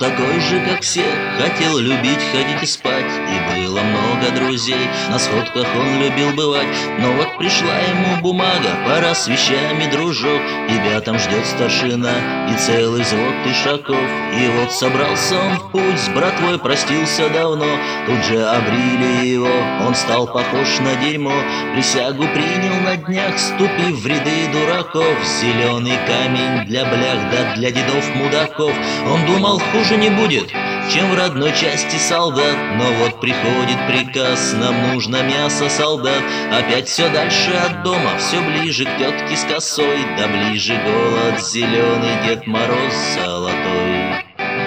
такой же, как все, хотел любить, ходить и спать, и было много друзей. На сходках он любил бывать, но вот пришла ему бумага: пора с вещами, дружок, тебя там ждет старшина и целый взвод ишаков. И вот собрался он в путь, с братвой простился давно, тут же обрили его, он стал похож на дерьмо. Присягу принял на днях, ступив в ряды дураков. Зеленый камень для блях, да для дедов мудаков. Он думал, хуже не будет, чем в родной части солдат. Но вот приходит приказ: нам нужно мясо, солдат. Опять все дальше от дома, все ближе к тетке с косой, да ближе голод зеленый, Дед Мороз золотой.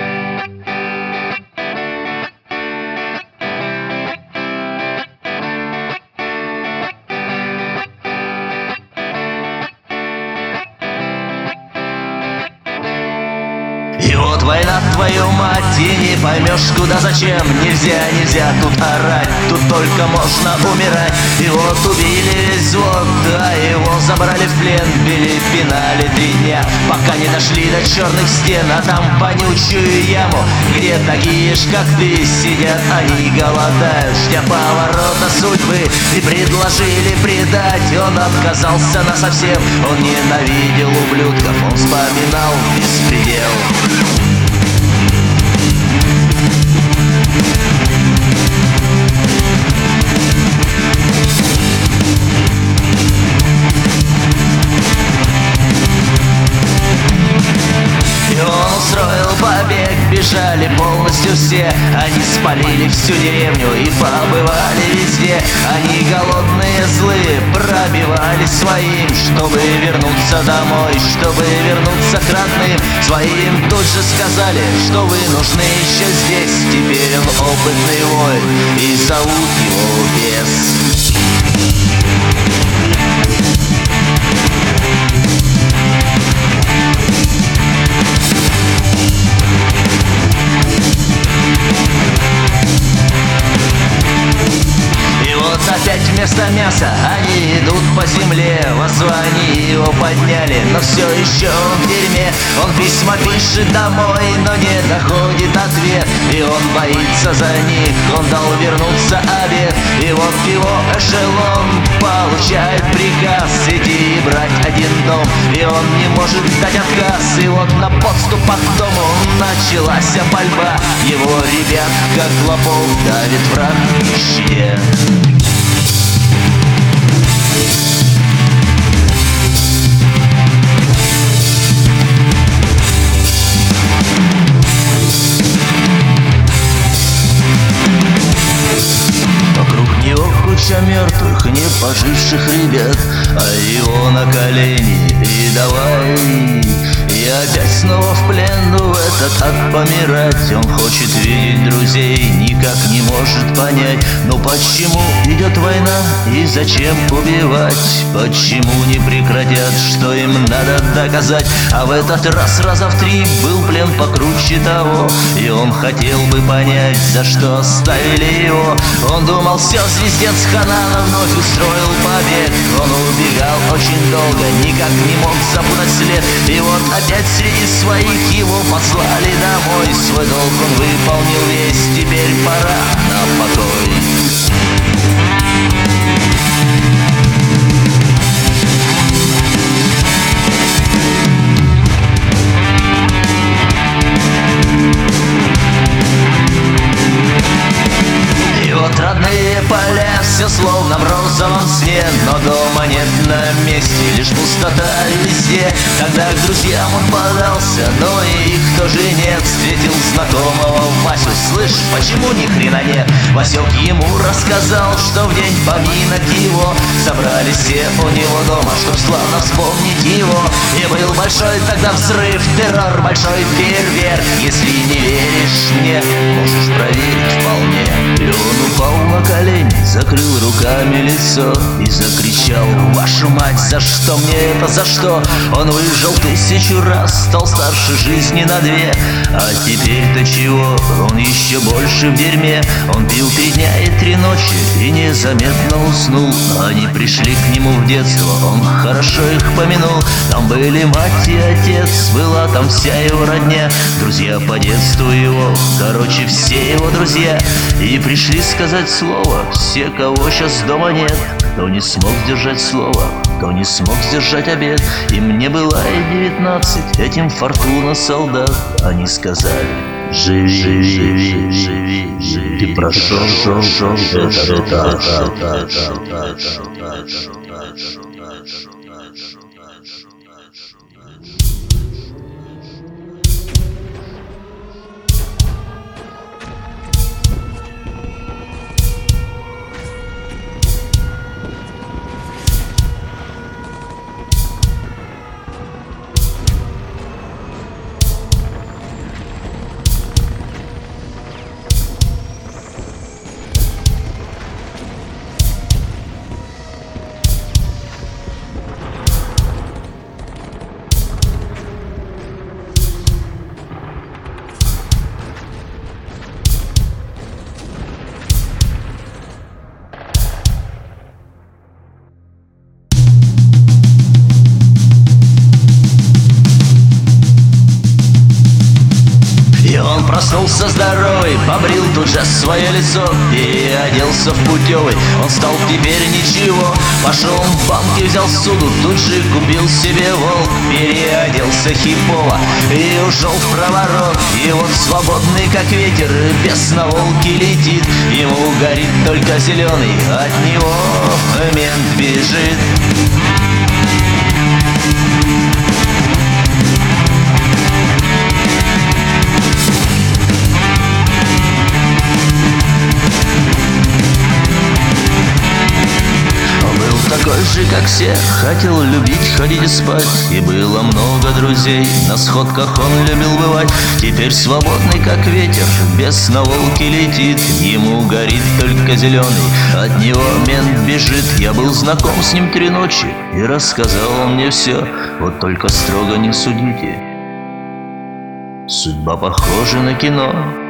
И вот война, твою мать, и не поймешь, куда, зачем. Нельзя тут орать, тут только можно умирать. И вот убили весь взвод, а его забрали в плен. Били, пинали 3 дня, пока не дошли до черных стен. А там вонючую яму, где такие ж, как ты, сидят, они голодают, ждя поворота судьбы. И предложили предать, он отказался насовсем. Он ненавидел ублюдков, он вспоминал беспредел. Побег, бежали полностью все, они спалили всю деревню и побывали везде. Они голодные, злые, пробивались своим, чтобы вернуться домой, чтобы вернуться к родным своим. Тут же сказали, что вы нужны еще здесь. Теперь он опытный воин, и зовут его Бес. Опять вместо мяса они идут по земле. В звании его подняли, но все еще он в дерьме. Он письма пишет домой, но не доходит ответ. И он боится за них, он дал вернуться обед. И вот его эшелон получает приказ идти и брать один дом. И он не может дать отказ. И вот на подступах к дому началась пальба. Его ребят, как клопов, давит враг в щите. Куча мертвых, не поживших ребят, а его на колени и давай. И опять снова в плен, в этот ад помирать. Он хочет видеть друзей, никак не может понять. Но почему идет война и зачем убивать? Почему не прекратят, что им надо доказать? А в этот раз раза в 3 был плен покруче того. И он хотел бы понять, за что оставили его. Он думал, все, звездец хана, вновь устроил побег. Он убегал очень долго, никак не мог запутать след. И вот опять среди своих его послали домой. Свой долг он выполнил весь, теперь пора на покой. Родные поля, все словно в розовом сне. Но дома нет на месте, лишь пустота везде. Когда к друзьям он подался, но и их тоже нет. Встретил знакомого Васю: слышь, почему ни хрена нет? Васек ему рассказал, что в день поминок его собрались все у него дома, чтоб славно вспомнить его. И был большой тогда взрыв, террор, большой фейерверк. Если не веришь мне, можешь проверить вполне. И он упал на колени, закрыл руками лицо и закричал: «Вашу мать, за что мне это, за что?» Он выжил 1000 раз, стал старше жизни на 2. А теперь-то чего? Он еще больше в дерьме. Он пил 3 дня и 3 ночи и незаметно уснул. Они пришли к нему в детство, он хорошо их помянул. Там были мать и отец, была там вся его родня, друзья по детству его, короче, все его друзья. И пришли сказать слово все, кого сейчас дома нет, кто не смог сдержать слово, кто не смог сдержать обет. И мне было и 19, этим фортуна солдат. Они сказали: «Живи, живи, живи, живи, ты прошел, этот этап». Он проснулся здоровый, побрил тут же свое лицо, переоделся в путевый, он стал теперь ничего. Пошел в банк и взял суду, тут же купил себе волк, переоделся хипово и ушел в проворот. И вот свободный как ветер, без на волке летит, ему горит только зеленый, от него мент бежит. Такой же, как все, хотел любить, ходить и спать, и было много друзей, на сходках он любил бывать. Теперь свободный, как ветер, без на волке летит, ему горит только зеленый, от него мент бежит. Я был знаком с ним 3 ночи, и рассказал он мне все, вот только строго не судите. Судьба похожа на кино.